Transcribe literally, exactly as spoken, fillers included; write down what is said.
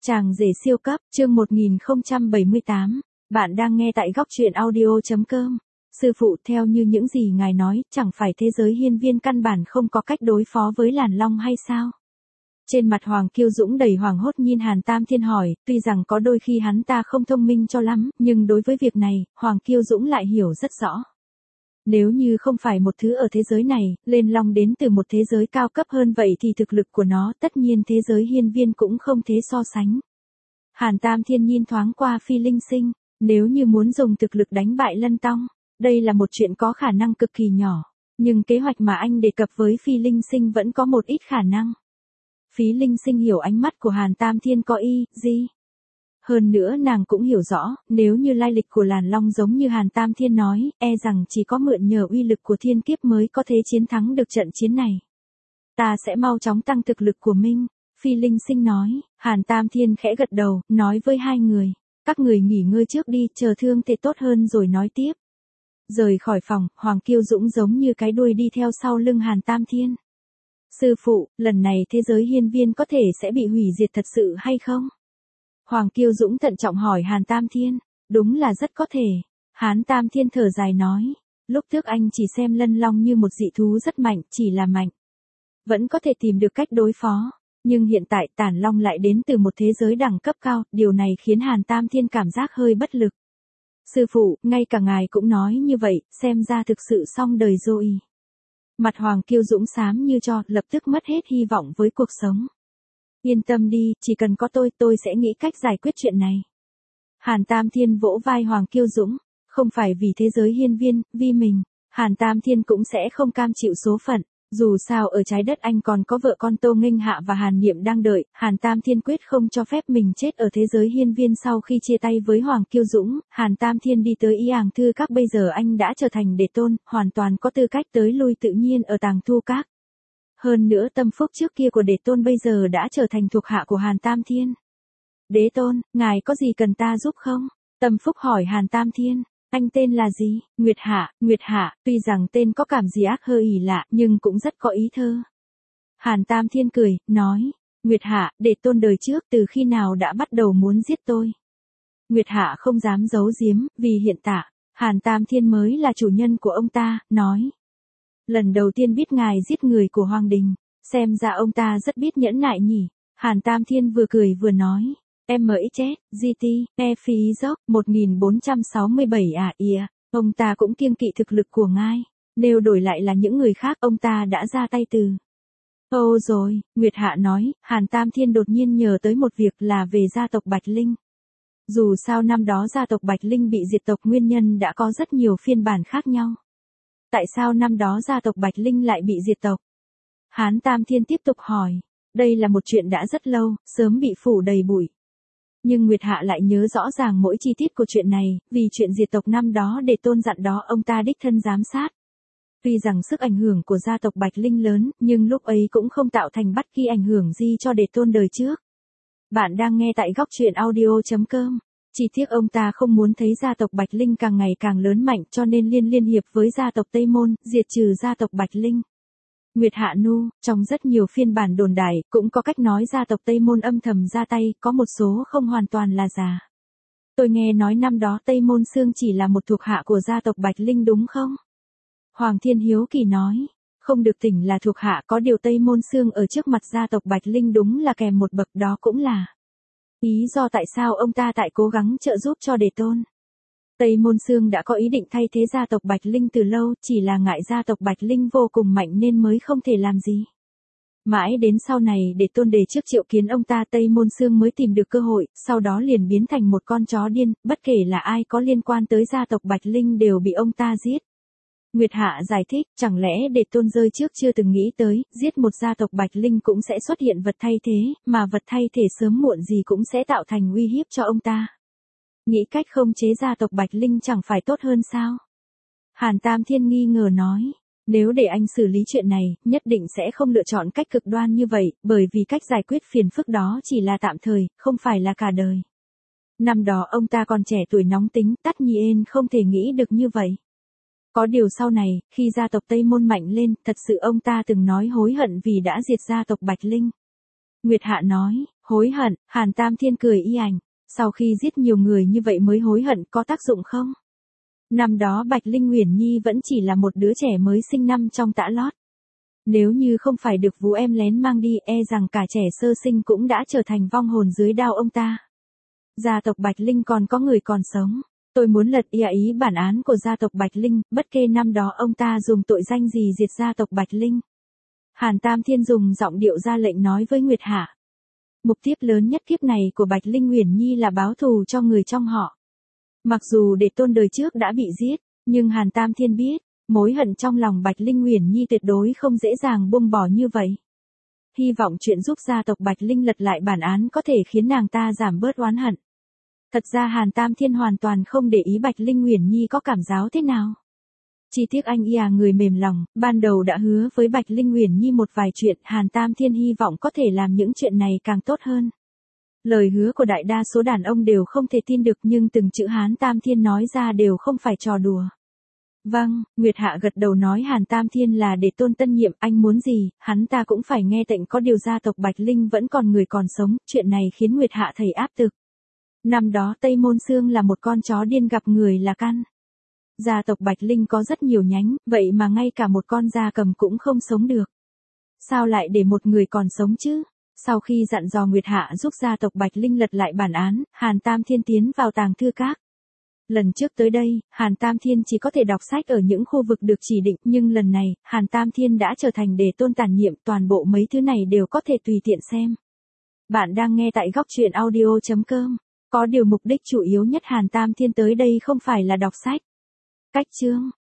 Chàng rể siêu cấp, chương một nghìn không trăm bảy mươi tám. Bạn đang nghe tại góc truyện audio chấm com. Sư phụ, theo như những gì ngài nói, chẳng phải thế giới hiên viên căn bản không có cách đối phó với Làn Long hay sao? Trên mặt Hoàng Kiêu Dũng đầy hoảng hốt nhìn Hàn Tam Thiên hỏi, tuy rằng có đôi khi hắn ta không thông minh cho lắm, nhưng đối với việc này, Hoàng Kiêu Dũng lại hiểu rất rõ. Nếu như không phải một thứ ở thế giới này, lên long đến từ một thế giới cao cấp hơn vậy thì thực lực của nó tất nhiên thế giới hiên viên cũng không thể so sánh. Hàn Tam Thiên nhìn thoáng qua Phi Linh Sinh, nếu như muốn dùng thực lực đánh bại Lân Tông, đây là một chuyện có khả năng cực kỳ nhỏ, nhưng kế hoạch mà anh đề cập với Phi Linh Sinh vẫn có một ít khả năng. Phi Linh Sinh hiểu ánh mắt của Hàn Tam Thiên có ý gì. Hơn nữa nàng cũng hiểu rõ, nếu như lai lịch của Làn Long giống như Hàn Tam Thiên nói, e rằng chỉ có mượn nhờ uy lực của thiên kiếp mới có thể chiến thắng được trận chiến này. Ta sẽ mau chóng tăng thực lực của mình, Phi Linh Sinh nói. Hàn Tam Thiên khẽ gật đầu, nói với hai người, các người nghỉ ngơi trước đi, chờ thương thế tốt hơn rồi nói tiếp. Rời khỏi phòng, Hoàng Kiêu Dũng giống như cái đuôi đi theo sau lưng Hàn Tam Thiên. Sư phụ, lần này thế giới hiên viên có thể sẽ bị hủy diệt thật sự hay không? Hoàng Kiêu Dũng thận trọng hỏi Hàn Tam Thiên, đúng là rất có thể. Hàn Tam Thiên thở dài nói, lúc trước anh chỉ xem Lân Long như một dị thú rất mạnh, chỉ là mạnh. Vẫn có thể tìm được cách đối phó, nhưng hiện tại Tản Long lại đến từ một thế giới đẳng cấp cao, điều này khiến Hàn Tam Thiên cảm giác hơi bất lực. Sư phụ, ngay cả ngài cũng nói như vậy, xem ra thực sự xong đời rồi. Mặt Hoàng Kiêu Dũng xám như tro, lập tức mất hết hy vọng với cuộc sống. Yên tâm đi, chỉ cần có tôi, tôi sẽ nghĩ cách giải quyết chuyện này. Hàn Tam Thiên vỗ vai Hoàng Kiêu Dũng, không phải vì thế giới hiên viên, vì mình, Hàn Tam Thiên cũng sẽ không cam chịu số phận. Dù sao ở trái đất anh còn có vợ con Tô Nghênh Hạ và Hàn Niệm đang đợi, Hàn Tam Thiên quyết không cho phép mình chết ở thế giới hiên viên. Sau khi chia tay với Hoàng Kiêu Dũng, Hàn Tam Thiên đi tới Y Àng Thư Các, bây giờ anh đã trở thành Đế Tôn, hoàn toàn có tư cách tới lui tự nhiên ở Tàng Thu Các. Hơn nữa tâm phúc trước kia của Đế Tôn bây giờ đã trở thành thuộc hạ của Hàn Tam Thiên. Đế Tôn, ngài có gì cần ta giúp không? Tâm phúc hỏi Hàn Tam Thiên. Anh tên là gì? Nguyệt Hạ, Nguyệt Hạ, tuy rằng tên có cảm gì ác hơi ỉ lạ, nhưng cũng rất có ý thơ. Hàn Tam Thiên cười, nói, Nguyệt Hạ, Đế Tôn đời trước từ khi nào đã bắt đầu muốn giết tôi? Nguyệt Hạ không dám giấu giếm, vì hiện tại, Hàn Tam Thiên mới là chủ nhân của ông ta, nói. Lần đầu tiên biết ngài giết người của Hoàng Đình, xem ra ông ta rất biết nhẫn nại nhỉ. Hàn Tam Thiên vừa cười vừa nói. em ích ét, giê tê, e phi dốc, một nghìn bốn trăm sáu mươi bảy à ìa, ông ta cũng kiêng kỵ thực lực của ngài. Nếu đổi lại là những người khác ông ta đã ra tay từ. Ồ rồi, Nguyệt Hạ nói, Hàn Tam Thiên đột nhiên nhớ tới một việc là về gia tộc Bạch Linh. Dù sao năm đó gia tộc Bạch Linh bị diệt tộc nguyên nhân đã có rất nhiều phiên bản khác nhau. Tại sao năm đó gia tộc Bạch Linh lại bị diệt tộc? Hàn Tam Thiên tiếp tục hỏi, đây là một chuyện đã rất lâu, sớm bị phủ đầy bụi. Nhưng Nguyệt Hạ lại nhớ rõ ràng mỗi chi tiết của chuyện này, vì chuyện diệt tộc năm đó Đế Tôn dặn đó ông ta đích thân giám sát. Tuy rằng sức ảnh hưởng của gia tộc Bạch Linh lớn, nhưng lúc ấy cũng không tạo thành bất kỳ ảnh hưởng gì cho Đế Tôn đời trước. Bạn đang nghe tại góc truyện audio chấm com. Chỉ tiếc ông ta không muốn thấy gia tộc Bạch Linh càng ngày càng lớn mạnh cho nên liên liên hiệp với gia tộc Tây Môn, diệt trừ gia tộc Bạch Linh. Nguyệt Hạ nu, trong rất nhiều phiên bản đồn đại, cũng có cách nói gia tộc Tây Môn âm thầm ra tay, có một số không hoàn toàn là giả. Tôi nghe nói năm đó Tây Môn Sương chỉ là một thuộc hạ của gia tộc Bạch Linh đúng không? Hoàng Thiên hiếu kỳ nói, không được tỉnh là thuộc hạ, có điều Tây Môn Sương ở trước mặt gia tộc Bạch Linh đúng là kèm một bậc, đó cũng là lý do tại sao ông ta tại cố gắng trợ giúp cho Đế Tôn. Tây Môn Sương đã có ý định thay thế gia tộc Bạch Linh từ lâu, chỉ là ngại gia tộc Bạch Linh vô cùng mạnh nên mới không thể làm gì. Mãi đến sau này Đế Tôn đề trước triệu kiến ông ta, Tây Môn Sương mới tìm được cơ hội, sau đó liền biến thành một con chó điên, bất kể là ai có liên quan tới gia tộc Bạch Linh đều bị ông ta giết. Nguyệt Hạ giải thích, chẳng lẽ Đế Tôn rơi trước chưa từng nghĩ tới, giết một gia tộc Bạch Linh cũng sẽ xuất hiện vật thay thế, mà vật thay thế sớm muộn gì cũng sẽ tạo thành uy hiếp cho ông ta. Nghĩ cách không chế gia tộc Bạch Linh chẳng phải tốt hơn sao? Hàn Tam Thiên nghi ngờ nói, nếu để anh xử lý chuyện này, nhất định sẽ không lựa chọn cách cực đoan như vậy, bởi vì cách giải quyết phiền phức đó chỉ là tạm thời, không phải là cả đời. Năm đó ông ta còn trẻ tuổi nóng tính, tất nhiên không thể nghĩ được như vậy. Có điều sau này, khi gia tộc Tây Môn mạnh lên, thật sự ông ta từng nói hối hận vì đã diệt gia tộc Bạch Linh. Nguyệt Hạ nói, Hối hận, Hàn Tam Thiên cười y ảnh. Sau khi giết nhiều người như vậy mới hối hận có tác dụng không? Năm đó Bạch Linh Uyển Nhi vẫn chỉ là một đứa trẻ mới sinh năm trong tã lót. Nếu như không phải được Vũ em lén mang đi e rằng cả trẻ sơ sinh cũng đã trở thành vong hồn dưới đao ông ta. Gia tộc Bạch Linh còn có người còn sống. Tôi muốn lật ỉa ý bản án của gia tộc Bạch Linh, bất kể năm đó ông ta dùng tội danh gì diệt gia tộc Bạch Linh. Hàn Tam Thiên dùng giọng điệu ra lệnh nói với Nguyệt Hạ. Mục tiêu lớn nhất kiếp này của Bạch Linh Uyển Nhi là báo thù cho người trong họ. Mặc dù Đế Tôn đời trước đã bị giết, nhưng Hàn Tam Thiên biết, mối hận trong lòng Bạch Linh Uyển Nhi tuyệt đối không dễ dàng buông bỏ như vậy. Hy vọng chuyện giúp gia tộc Bạch Linh lật lại bản án có thể khiến nàng ta giảm bớt oán hận. Thật ra Hàn Tam Thiên hoàn toàn không để ý Bạch Linh Uyển Nhi có cảm giáo thế nào. Chỉ tiếc anh y à người mềm lòng, ban đầu đã hứa với Bạch Linh Uyển Nhi một vài chuyện, Hàn Tam Thiên hy vọng có thể làm những chuyện này càng tốt hơn. Lời hứa của đại đa số đàn ông đều không thể tin được nhưng từng chữ Hàn Tam Thiên nói ra đều không phải trò đùa. Vâng, Nguyệt Hạ gật đầu nói Hàn Tam Thiên là Đế Tôn tân nhiệm, anh muốn gì, hắn ta cũng phải nghe tệnh, có điều gia tộc Bạch Linh vẫn còn người còn sống, chuyện này khiến Nguyệt Hạ thầy áp lực. Năm đó Tây Môn Xương là một con chó điên gặp người là căn. Gia tộc Bạch Linh có rất nhiều nhánh, vậy mà ngay cả một con gia cầm cũng không sống được. Sao lại để một người còn sống chứ? Sau khi dặn dò Nguyệt Hạ giúp gia tộc Bạch Linh lật lại bản án, Hàn Tam Thiên tiến vào tàng thư các. Lần trước tới đây, Hàn Tam Thiên chỉ có thể đọc sách ở những khu vực được chỉ định, nhưng lần này, Hàn Tam Thiên đã trở thành Đế Tôn tản nhiệm, toàn bộ mấy thứ này đều có thể tùy tiện xem. Bạn đang nghe tại góc truyện audio chấm com. Có điều mục đích chủ yếu nhất Hàn Tam Thiên tới đây không phải là đọc sách. Cách chương